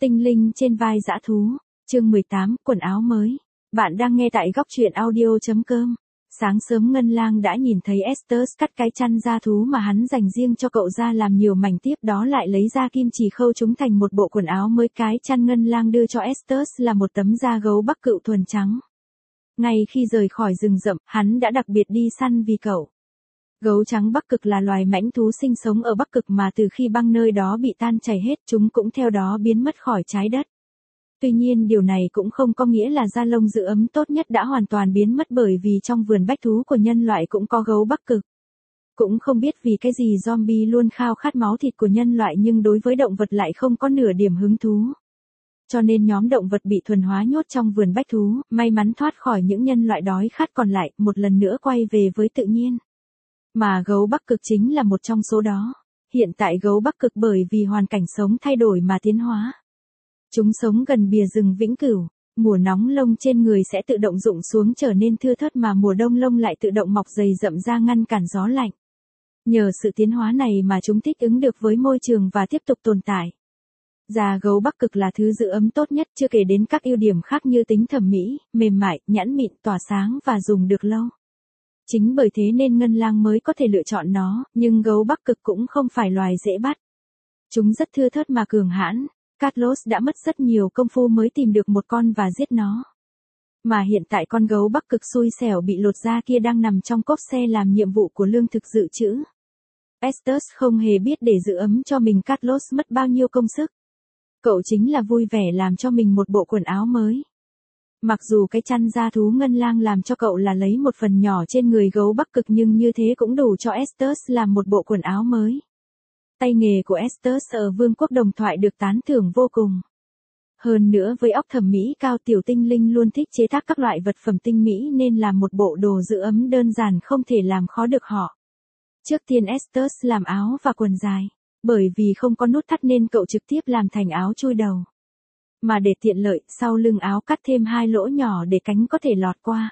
Tinh linh trên vai dã thú, chương 18, quần áo mới. Bạn đang nghe tại góc truyện audio.com. Sáng sớm Ngân Lang đã nhìn thấy Estes cắt cái chăn da thú mà hắn dành riêng cho cậu ra làm nhiều mảnh, tiếp đó lại lấy ra kim chỉ khâu chúng thành một bộ quần áo mới. Cái chăn Ngân Lang đưa cho Estes là một tấm da gấu Bắc Cựu thuần trắng. Ngay khi rời khỏi rừng rậm, hắn đã đặc biệt đi săn vì cậu. Gấu trắng Bắc Cực là loài mãnh thú sinh sống ở Bắc Cực mà từ khi băng nơi đó bị tan chảy hết, chúng cũng theo đó biến mất khỏi trái đất. Tuy nhiên điều này cũng không có nghĩa là da lông giữ ấm tốt nhất đã hoàn toàn biến mất, bởi vì trong vườn bách thú của nhân loại cũng có gấu Bắc Cực. Cũng không biết vì cái gì zombie luôn khao khát máu thịt của nhân loại nhưng đối với động vật lại không có nửa điểm hứng thú. Cho nên nhóm động vật bị thuần hóa nhốt trong vườn bách thú, may mắn thoát khỏi những nhân loại đói khát còn lại, một lần nữa quay về với tự nhiên. Mà gấu Bắc Cực chính là một trong số đó. Hiện tại gấu Bắc Cực bởi vì hoàn cảnh sống thay đổi mà tiến hóa. Chúng sống gần bìa rừng vĩnh cửu, mùa nóng lông trên người sẽ tự động rụng xuống trở nên thưa thớt, mà mùa đông lông lại tự động mọc dày rậm ra ngăn cản gió lạnh. Nhờ sự tiến hóa này mà chúng thích ứng được với môi trường và tiếp tục tồn tại. Da gấu Bắc Cực là thứ giữ ấm tốt nhất, chưa kể đến các ưu điểm khác như tính thẩm mỹ, mềm mại, nhẵn mịn, tỏa sáng và dùng được lâu. Chính bởi thế nên Ngân Lang mới có thể lựa chọn nó, nhưng gấu Bắc Cực cũng không phải loài dễ bắt. Chúng rất thưa thớt mà cường hãn. Carlos đã mất rất nhiều công phu mới tìm được một con và giết nó. Mà hiện tại con gấu Bắc Cực xui xẻo bị lột da kia đang nằm trong cốp xe làm nhiệm vụ của lương thực dự trữ. Estes không hề biết để giữ ấm cho mình Carlos mất bao nhiêu công sức. Cậu chính là vui vẻ làm cho mình một bộ quần áo mới. Mặc dù cái chăn da thú Ngân Lang làm cho cậu là lấy một phần nhỏ trên người gấu Bắc Cực, nhưng như thế cũng đủ cho Estes làm một bộ quần áo mới. Tay nghề của Estes ở Vương quốc Đồng Thoại được tán thưởng vô cùng. Hơn nữa với óc thẩm mỹ cao, tiểu tinh linh luôn thích chế tác các loại vật phẩm tinh mỹ nên làm một bộ đồ giữ ấm đơn giản không thể làm khó được họ. Trước tiên Estes làm áo và quần dài. Bởi vì không có nút thắt nên cậu trực tiếp làm thành áo chui đầu. Mà để tiện lợi, sau lưng áo cắt thêm 2 lỗ nhỏ để cánh có thể lọt qua.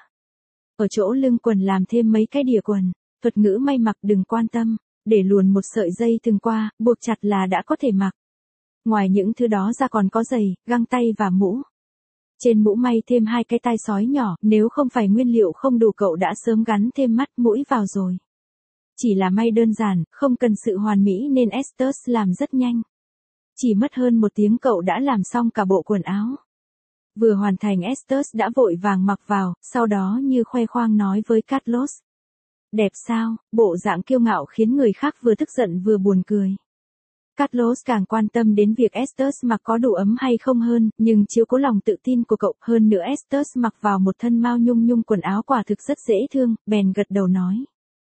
Ở chỗ lưng quần làm thêm mấy cái đỉa quần. Thuật ngữ may mặc đừng quan tâm. Để luồn một sợi dây thừng qua, buộc chặt là đã có thể mặc. Ngoài những thứ đó ra còn có giày, găng tay và mũ. Trên mũ may thêm 2 cái tai sói nhỏ, nếu không phải nguyên liệu không đủ cậu đã sớm gắn thêm mắt mũi vào rồi. Chỉ là may đơn giản, không cần sự hoàn mỹ nên Estes làm rất nhanh. Chỉ mất hơn 1 tiếng cậu đã làm xong cả bộ quần áo. Vừa hoàn thành Estes đã vội vàng mặc vào, sau đó như khoe khoang nói với Carlos. Đẹp sao, bộ dạng kiêu ngạo khiến người khác vừa tức giận vừa buồn cười. Carlos càng quan tâm đến việc Estes mặc có đủ ấm hay không hơn, nhưng chiếu cố lòng tự tin của cậu. Hơn nữa Estes mặc vào một thân mao nhung nhung quần áo quả thực rất dễ thương, bèn gật đầu nói.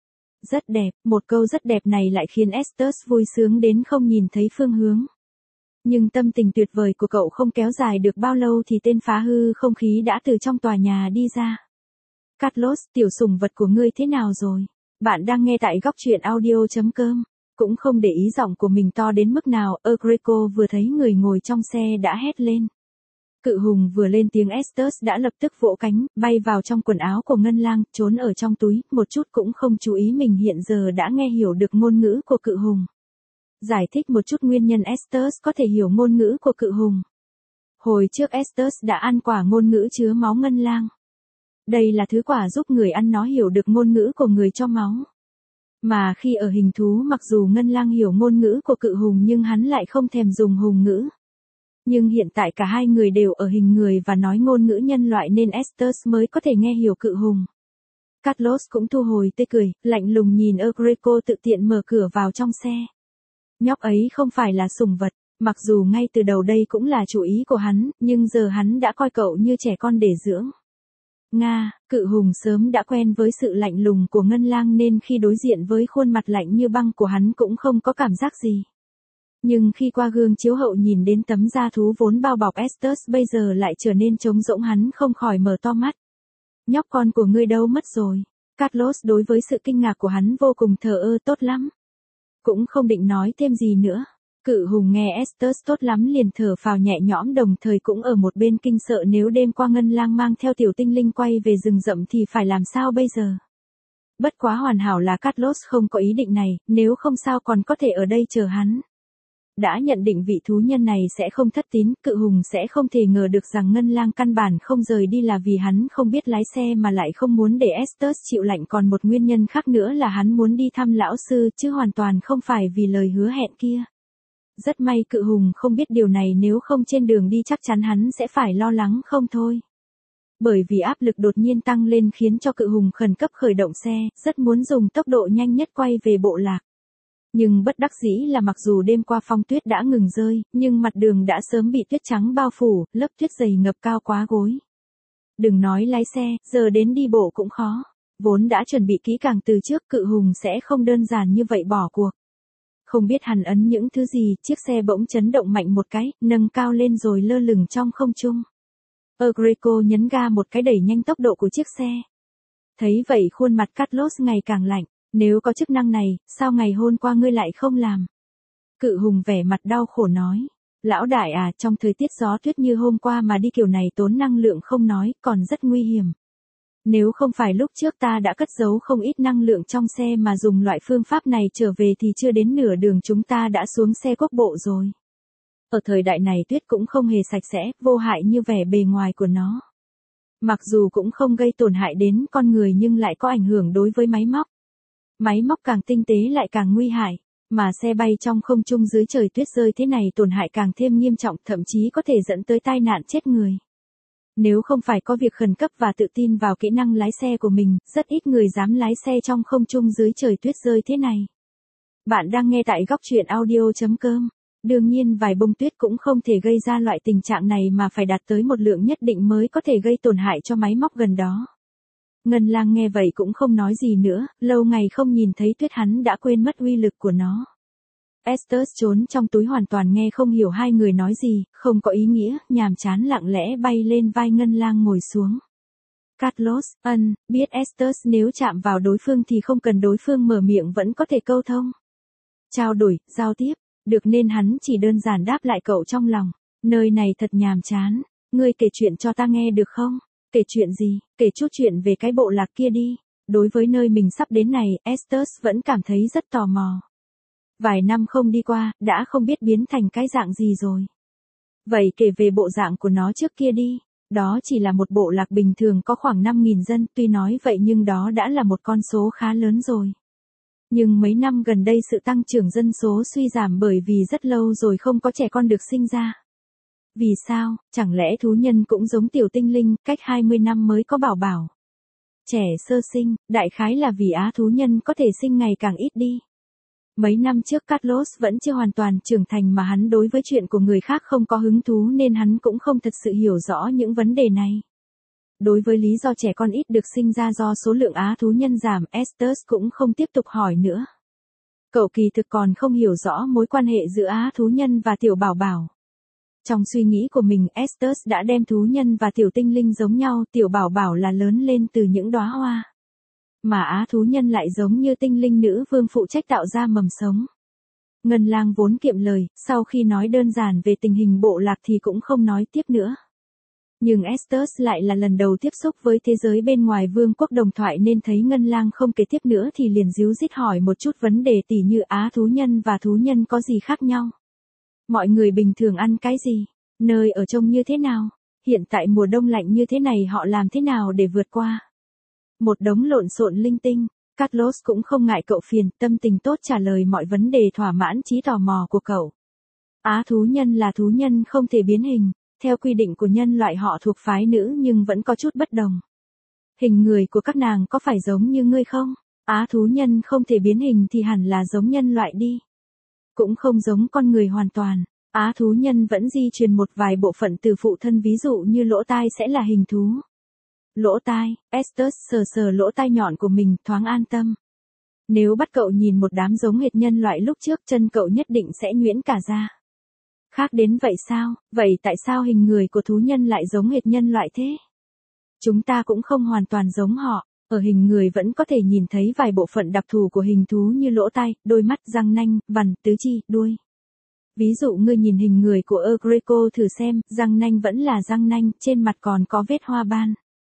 Rất đẹp, một câu rất đẹp này lại khiến Estes vui sướng đến không nhìn thấy phương hướng. Nhưng tâm tình tuyệt vời của cậu không kéo dài được bao lâu thì tên phá hư không khí đã từ trong tòa nhà đi ra. Carlos, tiểu sủng vật của ngươi thế nào rồi? Bạn đang nghe tại góc truyện audio.com. Cũng không để ý giọng của mình to đến mức nào, Greco vừa thấy người ngồi trong xe đã hét lên. Cự hùng vừa lên tiếng Estes đã lập tức vỗ cánh, bay vào trong quần áo của Ngân Lang, trốn ở trong túi, một chút cũng không chú ý mình hiện giờ đã nghe hiểu được ngôn ngữ của cự hùng. Giải thích một chút nguyên nhân Estes có thể hiểu ngôn ngữ của cự hùng. Hồi trước Estes đã ăn quả ngôn ngữ chứa máu Ngân Lang. Đây là thứ quả giúp người ăn nó hiểu được ngôn ngữ của người cho máu. Mà khi ở hình thú, mặc dù Ngân Lang hiểu ngôn ngữ của cự hùng nhưng hắn lại không thèm dùng hùng ngữ. Nhưng hiện tại cả hai người đều ở hình người và nói ngôn ngữ nhân loại nên Estes mới có thể nghe hiểu cự hùng. Carlos cũng thu hồi tươi cười, lạnh lùng nhìn Greco tự tiện mở cửa vào trong xe. Nhóc ấy không phải là sủng vật, mặc dù ngay từ đầu đây cũng là chủ ý của hắn, nhưng giờ hắn đã coi cậu như trẻ con để dưỡng. Cự hùng sớm đã quen với sự lạnh lùng của Ngân Lang nên khi đối diện với khuôn mặt lạnh như băng của hắn cũng không có cảm giác gì. Nhưng khi qua gương chiếu hậu nhìn đến tấm da thú vốn bao bọc Estes bây giờ lại trở nên trống rỗng, hắn không khỏi mở to mắt. Nhóc con của ngươi đâu mất rồi? Carlos đối với sự kinh ngạc của hắn vô cùng thờ ơ. Tốt lắm. Cũng không định nói thêm gì nữa. Cự hùng nghe Estes tốt lắm liền thở phào nhẹ nhõm, đồng thời cũng ở một bên kinh sợ nếu đêm qua Ngân Lang mang theo tiểu tinh linh quay về rừng rậm thì phải làm sao bây giờ. Bất quá hoàn hảo là Carlos không có ý định này, nếu không sao còn có thể ở đây chờ hắn. đã nhận định vị thú nhân này sẽ không thất tín, Cự Hùng sẽ không thể ngờ được rằng Ngân Lang căn bản không rời đi là vì hắn không biết lái xe mà lại không muốn để Estes chịu lạnh, còn một nguyên nhân khác nữa là hắn muốn đi thăm lão sư chứ hoàn toàn không phải vì lời hứa hẹn kia. Rất may Cự Hùng không biết điều này, nếu không trên đường đi chắc chắn hắn sẽ phải lo lắng không thôi. Bởi vì áp lực đột nhiên tăng lên khiến cho Cự Hùng khẩn cấp khởi động xe, rất muốn dùng tốc độ nhanh nhất quay về bộ lạc. Nhưng bất đắc dĩ là mặc dù đêm qua phong tuyết đã ngừng rơi, nhưng mặt đường đã sớm bị tuyết trắng bao phủ, lớp tuyết dày ngập cao quá gối. Đừng nói lái xe, giờ đến đi bộ cũng khó. Vốn đã chuẩn bị kỹ càng từ trước, Cự Hùng sẽ không đơn giản như vậy bỏ cuộc. Không biết hắn ấn những thứ gì, chiếc xe bỗng chấn động mạnh một cái, nâng cao lên rồi lơ lửng trong không trung. Greco nhấn ga một cái đẩy nhanh tốc độ của chiếc xe. Thấy vậy khuôn mặt Carlos ngày càng lạnh. Nếu có chức năng này, sao ngày hôm qua ngươi lại không làm? Cự Hùng vẻ mặt đau khổ nói. Lão đại à, trong thời tiết gió tuyết như hôm qua mà đi kiểu này tốn năng lượng không nói, còn rất nguy hiểm. Nếu không phải lúc trước ta đã cất giấu không ít năng lượng trong xe mà dùng loại phương pháp này trở về thì chưa đến nửa đường chúng ta đã xuống xe quốc bộ rồi. Ở thời đại này tuyết cũng không hề sạch sẽ, vô hại như vẻ bề ngoài của nó. Mặc dù cũng không gây tổn hại đến con người nhưng lại có ảnh hưởng đối với máy móc. Máy móc càng tinh tế lại càng nguy hại, mà xe bay trong không trung dưới trời tuyết rơi thế này tổn hại càng thêm nghiêm trọng, thậm chí có thể dẫn tới tai nạn chết người. Nếu không phải có việc khẩn cấp và tự tin vào kỹ năng lái xe của mình, rất ít người dám lái xe trong không trung dưới trời tuyết rơi thế này. Bạn đang nghe tại góc truyện audio.com. Đương nhiên vài bông tuyết cũng không thể gây ra loại tình trạng này mà phải đạt tới một lượng nhất định mới có thể gây tổn hại cho máy móc gần đó. Ngân Lang nghe vậy cũng không nói gì nữa, lâu ngày không nhìn thấy tuyết hắn đã quên mất uy lực của nó. Estes trốn trong túi hoàn toàn nghe không hiểu hai người nói gì, không có ý nghĩa, nhàm chán lặng lẽ bay lên vai Ngân Lang ngồi xuống. Carlos, biết Estes nếu chạm vào đối phương thì không cần đối phương mở miệng vẫn có thể câu thông. Trao đổi, giao tiếp, được nên hắn chỉ đơn giản đáp lại cậu trong lòng. Nơi này thật nhàm chán, ngươi kể chuyện cho ta nghe được không? Kể chuyện gì? Kể chút chuyện về cái bộ lạc kia đi. Đối với nơi mình sắp đến này, Estes vẫn cảm thấy rất tò mò. Vài năm không đi qua, đã không biết biến thành cái dạng gì rồi. Vậy kể về bộ dạng của nó trước kia đi. Đó chỉ là một bộ lạc bình thường có khoảng 5.000 dân, tuy nói vậy nhưng đó đã là một con số khá lớn rồi. Nhưng mấy năm gần đây sự tăng trưởng dân số suy giảm bởi vì rất lâu rồi không có trẻ con được sinh ra. Vì sao, chẳng lẽ thú nhân cũng giống tiểu tinh linh, cách 20 năm mới có bảo bảo? Trẻ sơ sinh, đại khái là vì á thú nhân có thể sinh ngày càng ít đi. Mấy năm trước Carlos vẫn chưa hoàn toàn trưởng thành mà hắn đối với chuyện của người khác không có hứng thú nên hắn cũng không thật sự hiểu rõ những vấn đề này. Đối với lý do trẻ con ít được sinh ra do số lượng á thú nhân giảm, Estes cũng không tiếp tục hỏi nữa. Cậu kỳ thực còn không hiểu rõ mối quan hệ giữa á thú nhân và tiểu bảo bảo. Trong suy nghĩ của mình, Estes đã đem thú nhân và tiểu tinh linh giống nhau, tiểu bảo bảo là lớn lên từ những đóa hoa. Mà á thú nhân lại giống như tinh linh nữ vương phụ trách tạo ra mầm sống. Ngân Lang vốn kiệm lời, sau khi nói đơn giản về tình hình bộ lạc thì cũng không nói tiếp nữa. Nhưng Estes lại là lần đầu tiếp xúc với thế giới bên ngoài vương quốc đồng thoại nên thấy Ngân Lang không kể tiếp nữa thì liền díu dít hỏi một chút vấn đề tỉ như á thú nhân và thú nhân có gì khác nhau. Mọi người bình thường ăn cái gì? Nơi ở trông như thế nào? Hiện tại mùa đông lạnh như thế này họ làm thế nào để vượt qua? Một đống lộn xộn linh tinh. Carlos cũng không ngại cậu phiền, tâm tình tốt trả lời mọi vấn đề thỏa mãn trí tò mò của cậu. Á thú nhân là thú nhân không thể biến hình. Theo quy định của nhân loại họ thuộc phái nữ nhưng vẫn có chút bất đồng. Hình người của các nàng có phải giống như ngươi không? Á thú nhân không thể biến hình thì hẳn là giống nhân loại đi. Cũng không giống con người hoàn toàn. Á thú nhân vẫn di truyền một vài bộ phận từ phụ thân, ví dụ như lỗ tai sẽ là hình thú. Lỗ tai, Estes sờ sờ lỗ tai nhọn của mình, thoáng an tâm. Nếu bắt cậu nhìn một đám giống hệt nhân loại lúc trước, chân cậu nhất định sẽ nhuyễn cả ra. Khác đến vậy sao? Vậy tại sao hình người của thú nhân lại giống hệt nhân loại thế? Chúng ta cũng không hoàn toàn giống họ. Ở hình người vẫn có thể nhìn thấy vài bộ phận đặc thù của hình thú như lỗ tai, đôi mắt, răng nanh, vằn, tứ chi, đuôi. Ví dụ ngươi nhìn hình người của Greco thử xem, răng nanh vẫn là răng nanh, trên mặt còn có vết hoa ban.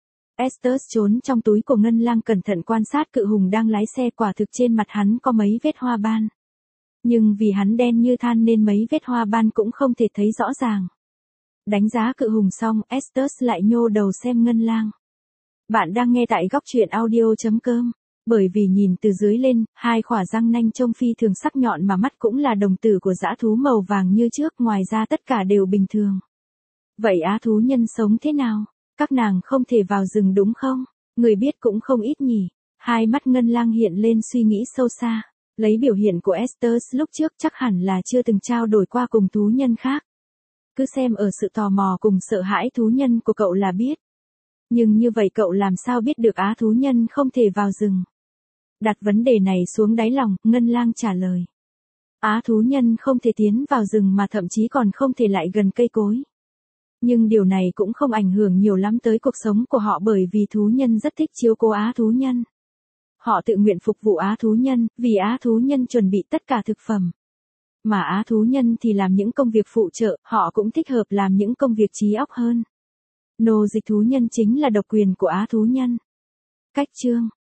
Estes trốn trong túi của Ngân Lang cẩn thận quan sát Cự Hùng đang lái xe, quả thực trên mặt hắn có mấy vết hoa ban. Nhưng vì hắn đen như than nên mấy vết hoa ban cũng không thể thấy rõ ràng. Đánh giá cự hùng xong, Estes lại nhô đầu xem Ngân Lang. Bạn đang nghe tại góc truyện audio.com. Bởi vì nhìn từ dưới lên, hai khỏa răng nanh trông phi thường sắc nhọn mà mắt cũng là đồng tử của dã thú màu vàng như trước, ngoài ra tất cả đều bình thường. Vậy á thú nhân sống thế nào? Các nàng không thể vào rừng đúng không? Người biết cũng không ít nhỉ. Hai mắt Ngân Lang hiện lên suy nghĩ sâu xa. Lấy biểu hiện của Estes lúc trước chắc hẳn là chưa từng trao đổi qua cùng thú nhân khác. Cứ xem ở sự tò mò cùng sợ hãi thú nhân của cậu là biết. Nhưng như vậy cậu làm sao biết được á thú nhân không thể vào rừng? Đặt vấn đề này xuống đáy lòng, Ngân Lang trả lời. Á thú nhân không thể tiến vào rừng mà thậm chí còn không thể lại gần cây cối. Nhưng điều này cũng không ảnh hưởng nhiều lắm tới cuộc sống của họ bởi vì thú nhân rất thích chiếu cố á thú nhân. Họ tự nguyện phục vụ á thú nhân, vì á thú nhân chuẩn bị tất cả thực phẩm. Mà á thú nhân thì làm những công việc phụ trợ, họ cũng thích hợp làm những công việc trí óc hơn. Nô dịch thú nhân chính là độc quyền của á thú nhân. Cách chương